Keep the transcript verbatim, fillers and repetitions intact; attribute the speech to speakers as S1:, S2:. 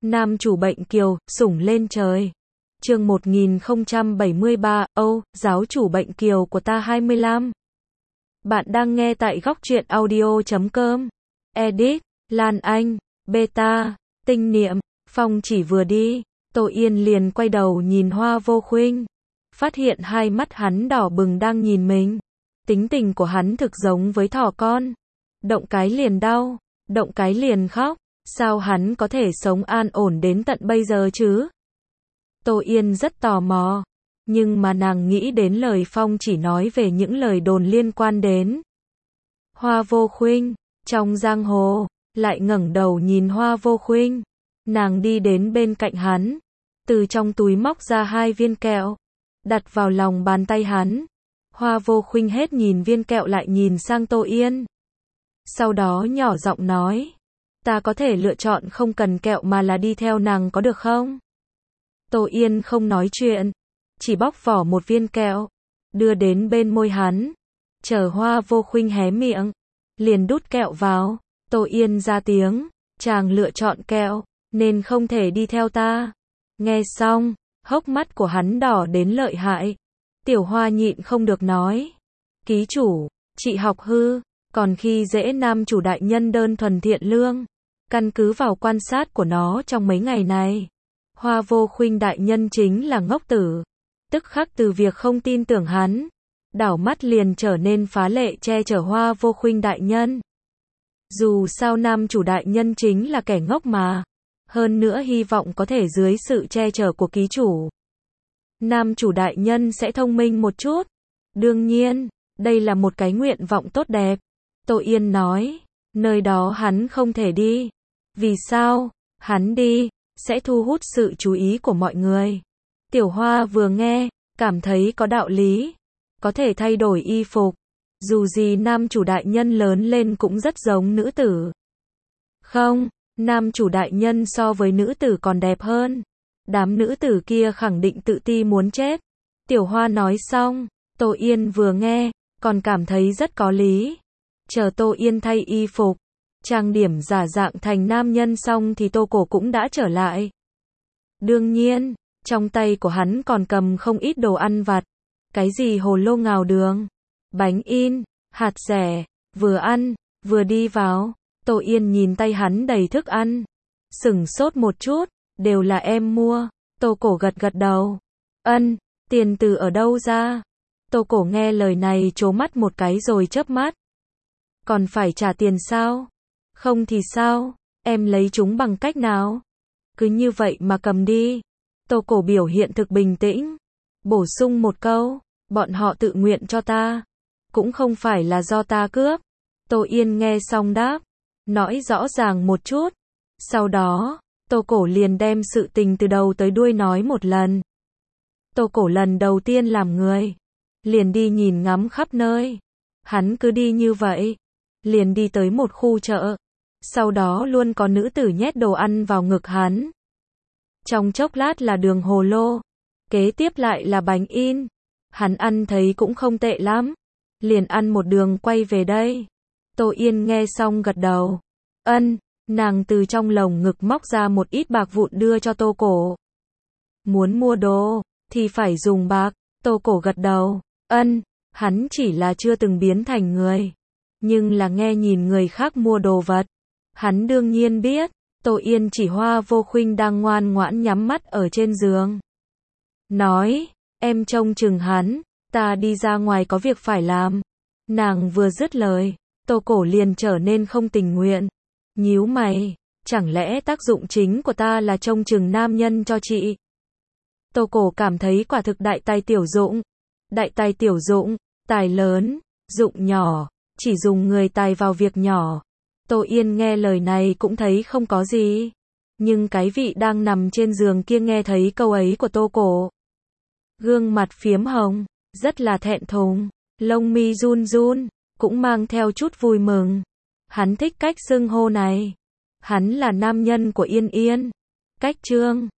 S1: Nam chủ bệnh kiều, sủng lên trời. Chương một nghìn không trăm bảy mươi ba, Âu, giáo chủ bệnh kiều của ta hai mươi lăm. Bạn đang nghe tại góc truyện audio chấm com. Edit, Lan Anh, Beta, Tinh Niệm, Phong chỉ vừa đi, Tô Yên liền quay đầu nhìn Hoa Vô Khuynh. Phát hiện hai mắt hắn đỏ bừng đang nhìn mình. Tính tình của hắn thực giống với thỏ con. Động cái liền đau, động cái liền khóc. Sao hắn có thể sống an ổn đến tận bây giờ chứ? Tô Yên rất tò mò. Nhưng mà nàng nghĩ đến lời Phong chỉ nói về những lời đồn liên quan đến Hoa Vô Khuynh. Trong giang hồ, lại ngẩng đầu nhìn Hoa Vô Khuynh. Nàng đi đến bên cạnh hắn. Từ trong túi móc ra hai viên kẹo. Đặt vào lòng bàn tay hắn. Hoa Vô Khuynh hết nhìn viên kẹo lại nhìn sang Tô Yên. Sau đó nhỏ giọng nói. Ta có thể lựa chọn không cần kẹo mà là đi theo nàng có được không? Tô Yên không nói chuyện. Chỉ bóc vỏ một viên kẹo. Đưa đến bên môi hắn. Chờ Hoa Vô Khuynh hé miệng. Liền đút kẹo vào. Tô Yên ra tiếng. Chàng lựa chọn kẹo. Nên không thể đi theo ta. Nghe xong. Hốc mắt của hắn đỏ đến lợi hại. Tiểu Hoa nhịn không được nói. Ký chủ. Chị học hư. Còn khi dễ nam chủ đại nhân đơn thuần thiện lương. Căn cứ vào quan sát của nó trong mấy ngày này. Hoa Vô Khuynh đại nhân chính là ngốc tử. Tức khắc từ việc không tin tưởng hắn. Đảo mắt liền trở nên phá lệ che chở Hoa Vô Khuynh đại nhân. Dù sao nam chủ đại nhân chính là kẻ ngốc mà. Hơn nữa hy vọng có thể dưới sự che chở của ký chủ. Nam chủ đại nhân sẽ thông minh một chút. Đương nhiên, đây là một cái nguyện vọng tốt đẹp. Tô Yên nói, nơi đó hắn không thể đi. Vì sao? Hắn đi, sẽ thu hút sự chú ý của mọi người. Tiểu Hoa vừa nghe, cảm thấy có đạo lý. Có thể thay đổi y phục. Dù gì nam chủ đại nhân lớn lên cũng rất giống nữ tử. Không, nam chủ đại nhân so với nữ tử còn đẹp hơn. Đám nữ tử kia khẳng định tự ti muốn chết. Tiểu Hoa nói xong, Tô Yên vừa nghe, còn cảm thấy rất có lý. Chờ Tô Yên thay y phục, trang điểm giả dạng thành nam nhân xong thì Tô Cổ cũng đã trở lại. Đương nhiên, trong tay của hắn còn cầm không ít đồ ăn vặt. Cái gì hồ lô ngào đường, bánh in, hạt dẻ, vừa ăn, vừa đi vào. Tô Yên nhìn tay hắn đầy thức ăn. Sửng sốt một chút, đều là em mua. Tô Cổ gật gật đầu. Ân, tiền từ ở đâu ra? Tô Cổ nghe lời này trố mắt một cái rồi chớp mắt. Còn phải trả tiền sao? Không thì sao? Em lấy chúng bằng cách nào? Cứ như vậy mà cầm đi. Tô Cổ biểu hiện thực bình tĩnh. Bổ sung một câu. Bọn họ tự nguyện cho ta. Cũng không phải là do ta cướp. Tô Yên nghe xong đáp. Nói rõ ràng một chút. Sau đó, Tô Cổ liền đem sự tình từ đầu tới đuôi nói một lần. Tô Cổ lần đầu tiên làm người. Liền đi nhìn ngắm khắp nơi. Hắn cứ đi như vậy. Liền đi tới một khu chợ. Sau đó luôn có nữ tử nhét đồ ăn vào ngực hắn. Trong chốc lát là đường hồ lô. Kế tiếp lại là bánh in. Hắn ăn thấy cũng không tệ lắm. Liền ăn một đường quay về đây. Tô Yên nghe xong gật đầu. Ân, nàng từ trong lồng ngực móc ra một ít bạc vụn đưa cho Tô Cổ. Muốn mua đồ, thì phải dùng bạc. Tô Cổ gật đầu. Ân, hắn chỉ là chưa từng biến thành người. Nhưng là nghe nhìn người khác mua đồ vật. Hắn đương nhiên biết. Tô Yên chỉ Hoa Vô Khuynh đang ngoan ngoãn nhắm mắt ở trên giường. Nói, em trông chừng hắn, ta đi ra ngoài có việc phải làm. Nàng vừa dứt lời, Tô Cổ liền trở nên không tình nguyện. Nhíu mày, chẳng lẽ tác dụng chính của ta là trông chừng nam nhân cho chị? Tô Cổ cảm thấy quả thực đại tài tiểu dụng. Đại tài tiểu dụng, tài lớn, dụng nhỏ, chỉ dùng người tài vào việc nhỏ. Tô Yên nghe lời này cũng thấy không có gì. Nhưng cái vị đang nằm trên giường kia nghe thấy câu ấy của Tô Cổ. Gương mặt phiếm hồng, rất là thẹn thùng, lông mi run run, cũng mang theo chút vui mừng. Hắn thích cách xưng hô này. Hắn là nam nhân của Yên Yên. Cách Trương,